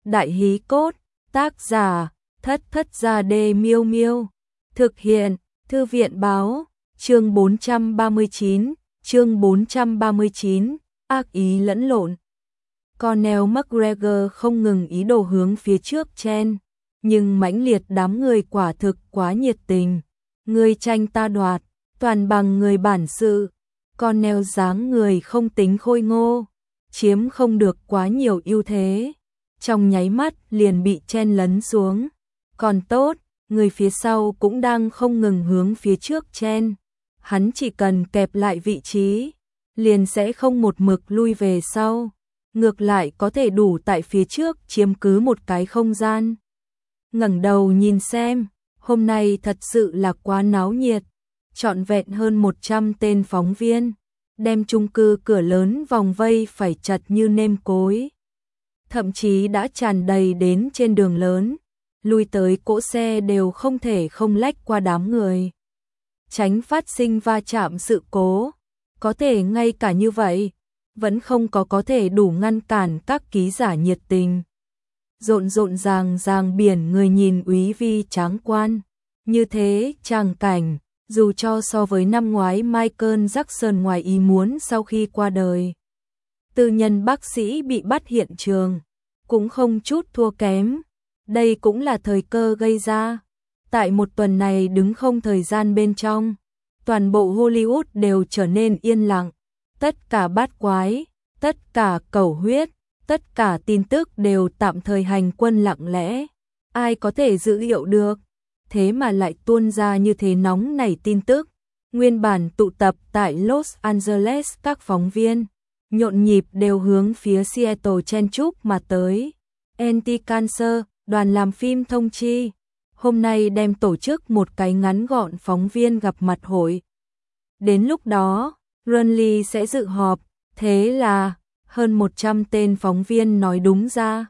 Đại hí cốt, tác giả, Thất Thất Gia Đê Miêu Miêu. Thực hiện, Thư viện báo, chương 439, ác ý lẫn lộn. Conor McGregor không ngừng ý đồ hướng phía trước chen, nhưng mãnh liệt đám người quả thực quá nhiệt tình. Người tranh ta đoạt, toàn bằng người bản sự. Conor dáng người không tính khôi ngô, chiếm không được quá nhiều ưu thế. Trong nháy mắt liền bị chen lấn xuống. Còn tốt, người phía sau cũng đang không ngừng hướng phía trước chen. Hắn chỉ cần kẹp lại vị trí, liền sẽ không một mực lui về sau. Ngược lại có thể đủ tại phía trước chiếm cứ một cái không gian. Ngẩng đầu nhìn xem, hôm nay thật sự là quá náo nhiệt. Trọn vẹn hơn 100 tên phóng viên, đem chung cư cửa lớn vòng vây phải chặt như nêm cối. Thậm chí đã tràn đầy đến trên đường lớn, lui tới cỗ xe đều không thể không lách qua đám người. Tránh phát sinh va chạm sự cố, có thể ngay cả như vậy, vẫn không có thể đủ ngăn cản các ký giả nhiệt tình. Rộn rộn ràng biển người nhìn úy vi tráng quan, như thế tràng cảnh, dù cho so với năm ngoái Michael Jackson ngoài ý muốn sau khi qua đời. Tư nhân bác sĩ bị bắt hiện trường, cũng không chút thua kém. Đây cũng là thời cơ gây ra. Tại một tuần này đứng không thời gian bên trong, toàn bộ Hollywood đều trở nên yên lặng. Tất cả bát quái, tất cả cầu huyết, tất cả tin tức đều tạm thời hành quân lặng lẽ. Ai có thể dự liệu được, thế mà lại tuôn ra như thế nóng nảy tin tức. Nguyên bản tụ tập tại Los Angeles các phóng viên, nhộn nhịp đều hướng phía Seattle chen chúc mà tới. Anti-Cancer, đoàn làm phim thông chi, hôm nay đem tổ chức một cái ngắn gọn phóng viên gặp mặt hội. Đến lúc đó, Runley sẽ dự họp, thế là hơn 100 tên phóng viên nói đúng ra,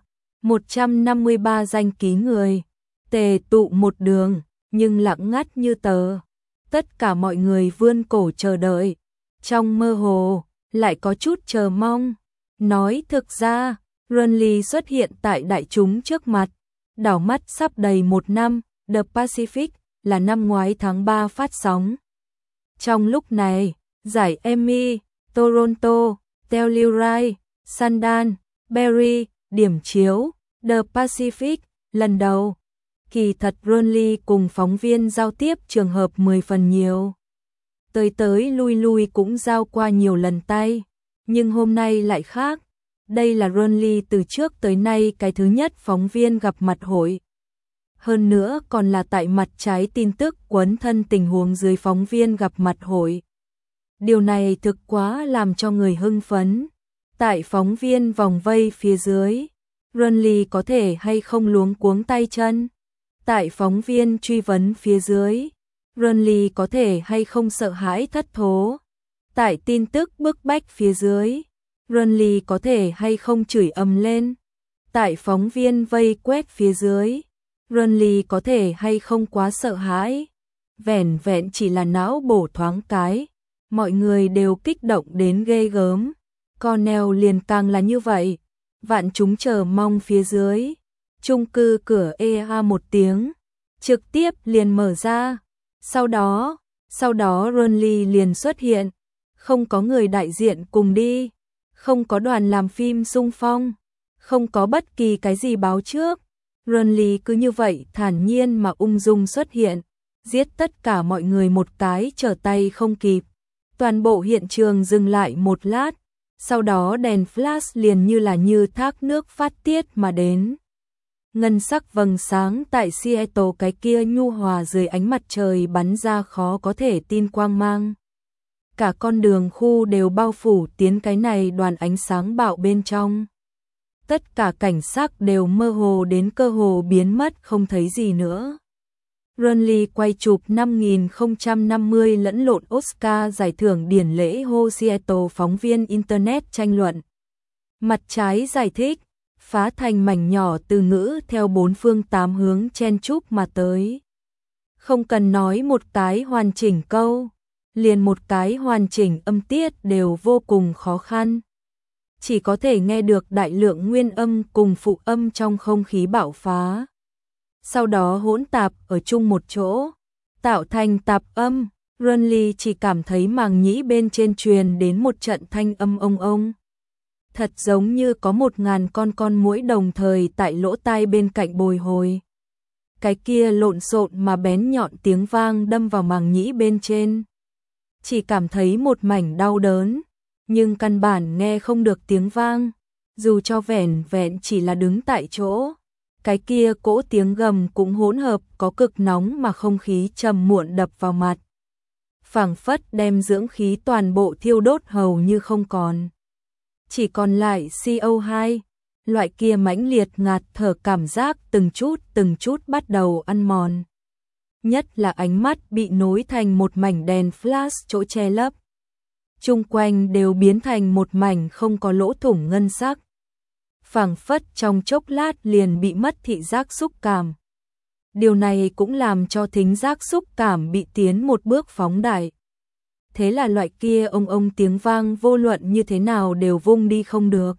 153 danh ký người, tề tụ một đường, nhưng lặng ngắt như tờ. Tất cả mọi người vươn cổ chờ đợi, trong mơ hồ, lại có chút chờ mong. Nói thực ra, Runley xuất hiện tại đại chúng trước mặt, đảo mắt sắp đầy một năm. The Pacific là năm ngoái tháng 3 phát sóng. Trong lúc này, giải Emmy, Toronto, Telluride, Sundance, Berry, điểm chiếu, The Pacific, lần đầu. Kỳ thật Runley cùng phóng viên giao tiếp trường hợp 10 phần nhiều. Tới lui cũng giao qua nhiều lần tay, nhưng hôm nay lại khác. Đây là Runley từ trước tới nay cái thứ nhất phóng viên gặp mặt hội. Hơn nữa còn là tại mặt trái tin tức quấn thân tình huống dưới phóng viên gặp mặt hội. Điều này thực quá làm cho người hưng phấn. Tại phóng viên vòng vây phía dưới, Runley có thể hay không luống cuống tay chân. Tại phóng viên truy vấn phía dưới, Runley có thể hay không sợ hãi thất thố. Tại tin tức bức bách phía dưới, Runley có thể hay không chửi ầm lên. Tại phóng viên vây quét phía dưới, Runley có thể hay không quá sợ hãi. Vẻn vẹn chỉ là não bổ thoáng cái, mọi người đều kích động đến ghê gớm. Conor liền càng là như vậy. Vạn chúng chờ mong phía dưới, chung cư cửa EA một tiếng, trực tiếp liền mở ra. Sau đó Runley liền xuất hiện, không có người đại diện cùng đi, không có đoàn làm phim xung phong, không có bất kỳ cái gì báo trước. Runley cứ như vậy thản nhiên mà ung dung xuất hiện, giết tất cả mọi người một cái trở tay không kịp. Toàn bộ hiện trường dừng lại một lát, sau đó đèn flash liền như thác nước phát tiết mà đến. Ngân sắc vầng sáng tại Seattle cái kia nhu hòa dưới ánh mặt trời bắn ra khó có thể tin quang mang. Cả con đường khu đều bao phủ tiến cái này đoàn ánh sáng bạo bên trong. Tất cả cảnh sắc đều mơ hồ đến cơ hồ biến mất không thấy gì nữa. Runley quay chụp 5050 lẫn lộn Oscar giải thưởng điển lễ hô Seattle phóng viên Internet tranh luận. Mặt trái giải thích, phá thành mảnh nhỏ từ ngữ theo bốn phương tám hướng chen chúc mà tới. Không cần nói một cái hoàn chỉnh câu, liền một cái hoàn chỉnh âm tiết đều vô cùng khó khăn. chỉ có thể nghe được đại lượng nguyên âm cùng phụ âm trong không khí bạo phá. Sau đó hỗn tạp ở chung một chỗ, tạo thành tạp âm. Renly chỉ cảm thấy màng nhĩ bên trên truyền đến một trận thanh âm ông ông. Thật giống như có 1000 con muỗi đồng thời tại lỗ tai bên cạnh bồi hồi. Cái kia lộn xộn mà bén nhọn tiếng vang đâm vào màng nhĩ bên trên. Chỉ cảm thấy một mảnh đau đớn, nhưng căn bản nghe không được tiếng vang, dù cho vẻn vẹn chỉ là đứng tại chỗ. Cái kia cỗ tiếng gầm cũng hỗn hợp có cực nóng mà không khí trầm muộn đập vào mặt. Phảng phất đem dưỡng khí toàn bộ thiêu đốt hầu như không còn. Chỉ còn lại CO2, loại kia mãnh liệt ngạt thở cảm giác từng chút bắt đầu ăn mòn. Nhất là ánh mắt bị nối thành một mảnh đèn flash chỗ che lấp. Chung quanh đều biến thành một mảnh không có lỗ thủng ngân sắc. Phảng phất trong chốc lát liền bị mất thị giác xúc cảm. Điều này cũng làm cho thính giác xúc cảm bị tiến một bước phóng đại. Thế là loại kia ông tiếng vang vô luận như thế nào đều vung đi không được.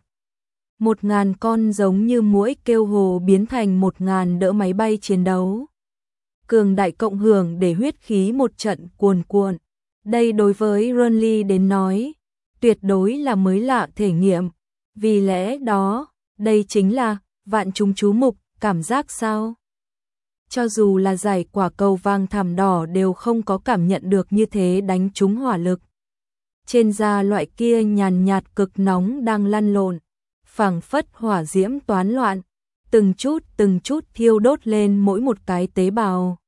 1000 con giống như muỗi kêu hồ biến thành 1000 đỡ máy bay chiến đấu. Cường đại cộng hưởng để huyết khí một trận cuồn cuộn. Đây đối với Renly đến nói, tuyệt đối là mới lạ thể nghiệm. Vì lẽ đó, đây chính là vạn chúng chú mục, cảm giác sao? Cho dù là giải quả cầu vàng thảm đỏ đều không có cảm nhận được như thế đánh trúng hỏa lực. Trên da loại kia nhàn nhạt cực nóng đang lăn lộn, phảng phất hỏa diễm toán loạn, từng chút thiêu đốt lên mỗi một cái tế bào.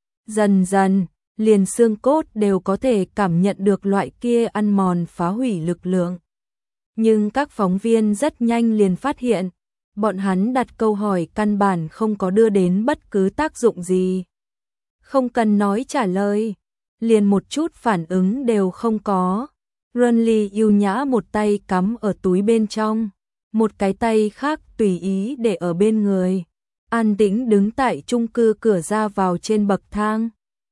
Dần dần, liền xương cốt đều có thể cảm nhận được loại kia ăn mòn phá hủy lực lượng. Nhưng các phóng viên rất nhanh liền phát hiện, bọn hắn đặt câu hỏi căn bản không có đưa đến bất cứ tác dụng gì. Không cần nói trả lời, liền một chút phản ứng đều không có. Renly yêu nhã một tay cắm ở túi bên trong, một cái tay khác tùy ý để ở bên người, an tĩnh đứng tại chung cư cửa ra vào trên bậc thang.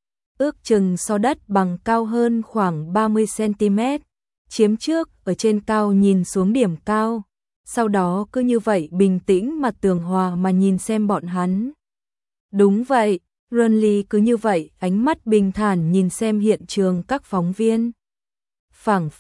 Ước chừng so đất bằng cao hơn khoảng 30 cm, chiếm trước ở trên cao nhìn xuống điểm cao. Sau đó cứ như vậy bình tĩnh mà tường hòa mà nhìn xem bọn hắn. Đúng vậy, Renly cứ như vậy ánh mắt bình thản nhìn xem hiện trường các phóng viên. Phảng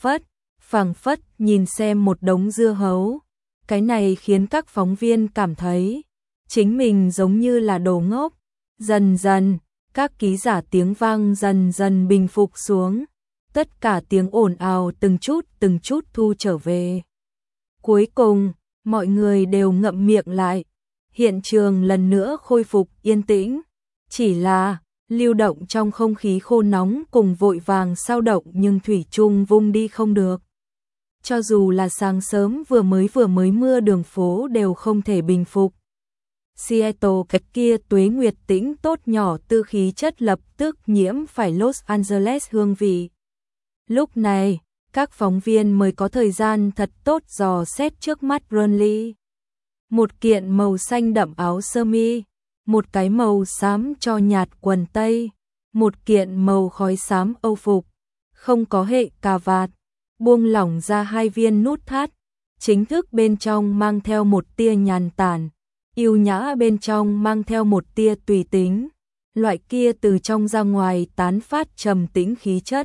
phất nhìn xem một đống dưa hấu. Cái này khiến các phóng viên cảm thấy chính mình giống như là đồ ngốc. Dần dần, các ký giả tiếng vang dần dần bình phục xuống. Tất cả tiếng ồn ào từng chút thu trở về. Cuối cùng, mọi người đều ngậm miệng lại. Hiện trường lần nữa khôi phục yên tĩnh. Chỉ là, lưu động trong không khí khô nóng cùng vội vàng sao động nhưng thủy chung vung đi không được. Cho dù là sáng sớm vừa mới mưa đường phố đều không thể bình phục. Seattle cái kia tuế nguyệt tĩnh tốt nhỏ tư khí chất lập tức nhiễm phải Los Angeles hương vị. Lúc này, các phóng viên mới có thời gian thật tốt dò xét trước mắt Renly. Một kiện màu xanh đậm áo sơ mi, một cái màu xám cho nhạt quần tây, một kiện màu khói xám âu phục, không có hệ cà vạt, buông lỏng ra 2 viên nút thắt, chính thức bên trong mang theo một tia nhàn tản, yêu nhã bên trong mang theo một tia tùy tính, loại kia từ trong ra ngoài tán phát trầm tĩnh khí chất.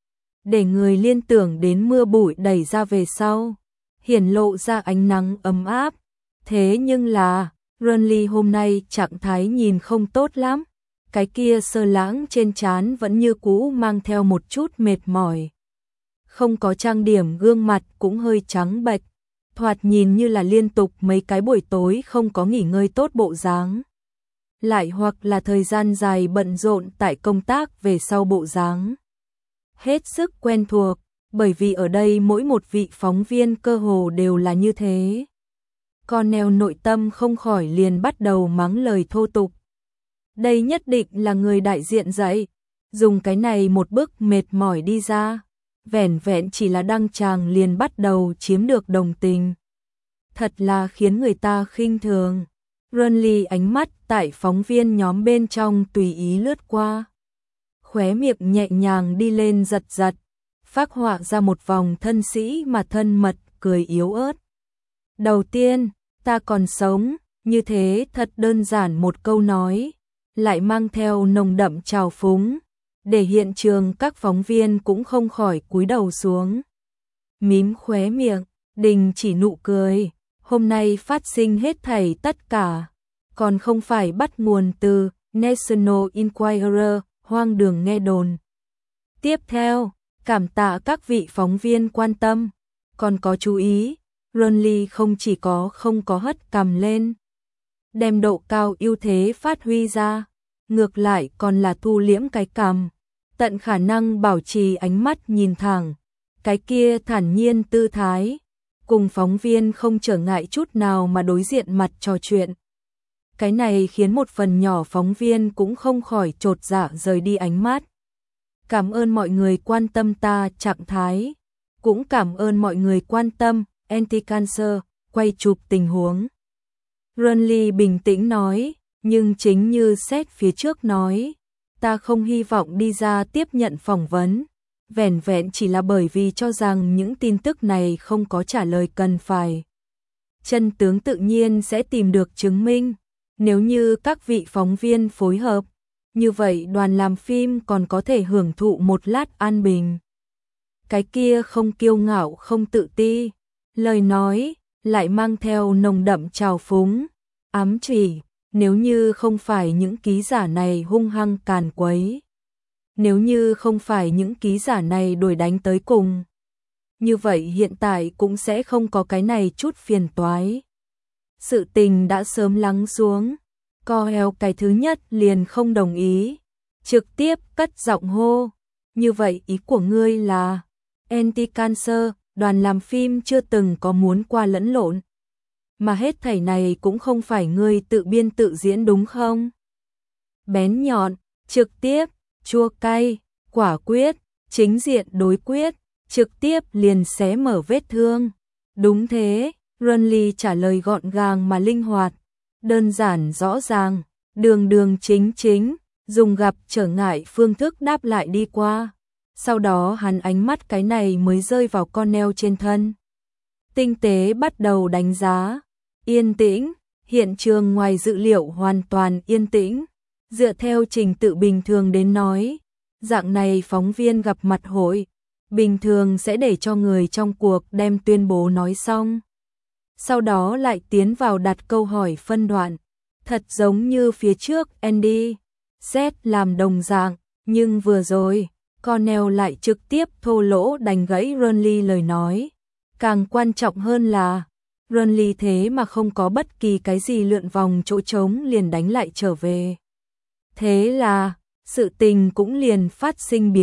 Để người liên tưởng đến mưa bụi đẩy ra về sau, hiển lộ ra ánh nắng ấm áp. Thế nhưng là, Renly hôm nay trạng thái nhìn không tốt lắm, cái kia sơ lãng trên trán vẫn như cũ mang theo một chút mệt mỏi. Không có trang điểm gương mặt cũng hơi trắng bệch, thoạt nhìn như là liên tục mấy cái buổi tối không có nghỉ ngơi tốt bộ dáng. Lại hoặc là thời gian dài bận rộn tại công tác về sau bộ dáng. Hết sức quen thuộc, bởi vì ở đây mỗi một vị phóng viên cơ hồ đều là như thế. Cornell nội tâm không khỏi liền bắt đầu mắng lời thô tục. Đây nhất định là người đại diện dạy, dùng cái này một bức mệt mỏi đi ra, vẻn vẹn chỉ là đăng tràng liền bắt đầu chiếm được đồng tình. Thật là khiến người ta khinh thường. Renly ánh mắt tại phóng viên nhóm bên trong tùy ý lướt qua. Khóe miệng nhẹ nhàng đi lên giật giật, phác họa ra một vòng thân sĩ mà thân mật, cười yếu ớt. Đầu tiên, ta còn sống, như thế thật đơn giản một câu nói, lại mang theo nồng đậm trào phúng, để hiện trường các phóng viên cũng không khỏi cúi đầu xuống. Mím khóe miệng, đình chỉ nụ cười, hôm nay phát sinh hết thảy tất cả, còn không phải bắt nguồn từ National Enquirer, hoang đường nghe đồn. Tiếp theo, cảm tạ các vị phóng viên quan tâm, còn có chú ý, Renly không chỉ không có hất cằm lên, đem độ cao ưu thế phát huy ra, ngược lại còn là thu liễm cái cằm, tận khả năng bảo trì ánh mắt nhìn thẳng, cái kia thản nhiên tư thái, cùng phóng viên không trở ngại chút nào mà đối diện mặt trò chuyện. Cái này khiến một phần nhỏ phóng viên cũng không khỏi chột dạ rời đi ánh mắt. Cảm ơn mọi người quan tâm ta trạng thái, cũng cảm ơn mọi người quan tâm anti-cancer, quay chụp tình huống. Renly bình tĩnh nói, nhưng chính như Seth phía trước nói, ta không hy vọng đi ra tiếp nhận phỏng vấn, vẻn vẹn chỉ là bởi vì cho rằng những tin tức này không có trả lời cần phải. Chân tướng tự nhiên sẽ tìm được chứng minh, nếu như các vị phóng viên phối hợp, như vậy đoàn làm phim còn có thể hưởng thụ một lát an bình. Cái kia không kiêu ngạo không tự ti, lời nói lại mang theo nồng đậm trào phúng, ám chỉ, nếu như không phải những ký giả này hung hăng càn quấy, nếu như không phải những ký giả này đuổi đánh tới cùng, như vậy hiện tại cũng sẽ không có cái này chút phiền toái. Sự tình đã sớm lắng xuống, Cohen cái thứ nhất liền không đồng ý, trực tiếp cất giọng hô, như vậy ý của ngươi là anti-cancer, đoàn làm phim chưa từng có muốn qua lẫn lộn, mà hết thảy này cũng không phải ngươi tự biên tự diễn đúng không? Bén nhọn, trực tiếp, chua cay, quả quyết, chính diện đối quyết, trực tiếp liền xé mở vết thương. Đúng thế, Renly trả lời gọn gàng mà linh hoạt, đơn giản rõ ràng, đường đường chính chính, dùng gặp trở ngại phương thức đáp lại đi qua. Sau đó hắn ánh mắt cái này mới rơi vào con neo trên thân. Tinh tế bắt đầu đánh giá, yên tĩnh, hiện trường ngoài dự liệu hoàn toàn yên tĩnh. Dựa theo trình tự bình thường đến nói, dạng này phóng viên gặp mặt hội, bình thường sẽ để cho người trong cuộc đem tuyên bố nói xong. Sau đó lại tiến vào đặt câu hỏi phân đoạn, thật giống như phía trước Andy, Seth làm đồng dạng, nhưng vừa rồi, Cornell lại trực tiếp thô lỗ đánh gãy Renly lời nói. Càng quan trọng hơn là, Renly thế mà không có bất kỳ cái gì lượn vòng chỗ trống liền đánh lại trở về. Thế là, sự tình cũng liền phát sinh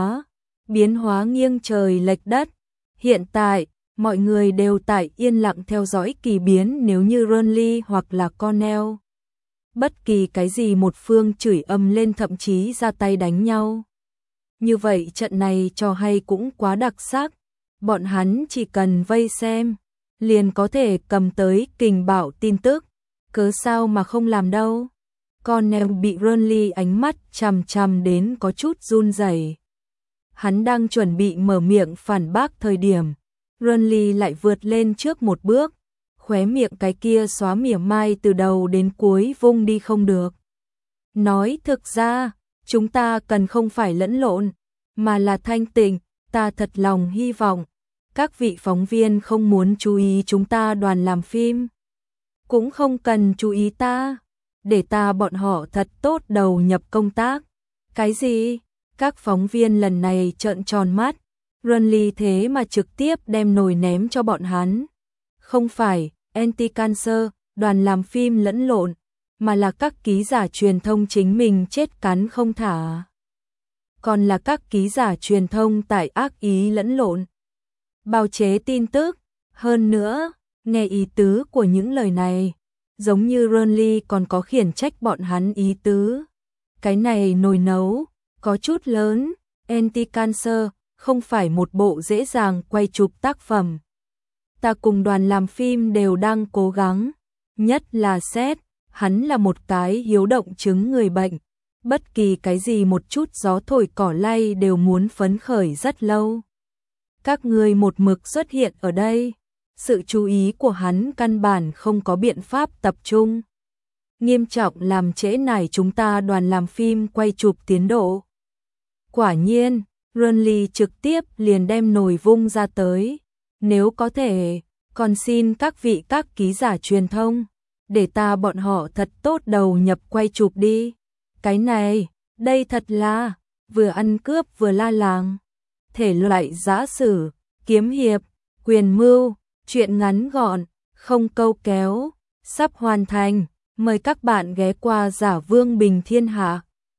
biến hóa nghiêng trời lệch đất. Hiện tại, mọi người đều tại yên lặng theo dõi kỳ biến nếu như Renly hoặc là Cornell. Bất kỳ cái gì một phương chửi ầm lên thậm chí ra tay đánh nhau. Như vậy trận này trò hay cũng quá đặc sắc, bọn hắn chỉ cần vây xem, liền có thể cầm tới kình bảo tin tức, cớ sao mà không làm đâu. Cornell bị Renly ánh mắt chằm chằm đến có chút run rẩy. Hắn đang chuẩn bị mở miệng phản bác thời điểm, Renly lại vượt lên trước một bước, khóe miệng cái kia xóa mỉa mai từ đầu đến cuối vung đi không được. Nói thực ra, chúng ta cần không phải lẫn lộn, mà là thanh tịnh, ta thật lòng hy vọng các vị phóng viên không muốn chú ý chúng ta đoàn làm phim, cũng không cần chú ý ta, để ta bọn họ thật tốt đầu nhập công tác. Cái gì? Các phóng viên lần này trợn tròn mắt, Renly thế mà trực tiếp đem nồi ném cho bọn hắn. Không phải anti-cancer, đoàn làm phim lẫn lộn, mà là các ký giả truyền thông chính mình chết cắn không thả. Còn là các ký giả truyền thông tại ác ý lẫn lộn, bào chế tin tức. Hơn nữa, nghe ý tứ của những lời này, giống như Renly còn có khiển trách bọn hắn ý tứ. Cái này nồi nấu, có chút lớn, anti-cancer, không phải một bộ dễ dàng quay chụp tác phẩm. Ta cùng đoàn làm phim đều đang cố gắng, nhất là Seth, hắn là một cái hiếu động chứng người bệnh, bất kỳ cái gì một chút gió thổi cỏ lay đều muốn phấn khởi rất lâu. Các ngươi một mực xuất hiện ở đây, Sự chú ý của hắn căn bản không có biện pháp tập trung. Nghiêm trọng làm trễ nải chúng ta đoàn làm phim quay chụp tiến độ. Quả nhiên, Runley trực tiếp liền đem nồi vung ra tới. Nếu có thể, còn xin các vị các ký giả truyền thông, để ta bọn họ thật tốt đầu nhập quay chụp đi. Cái này, đây thật là, vừa ăn cướp vừa la làng. Thể loại giã sử, kiếm hiệp, quyền mưu, truyện ngắn gọn, không câu kéo, sắp hoàn thành. Mời các bạn ghé qua Giả Vương Bình Thiên Hạ.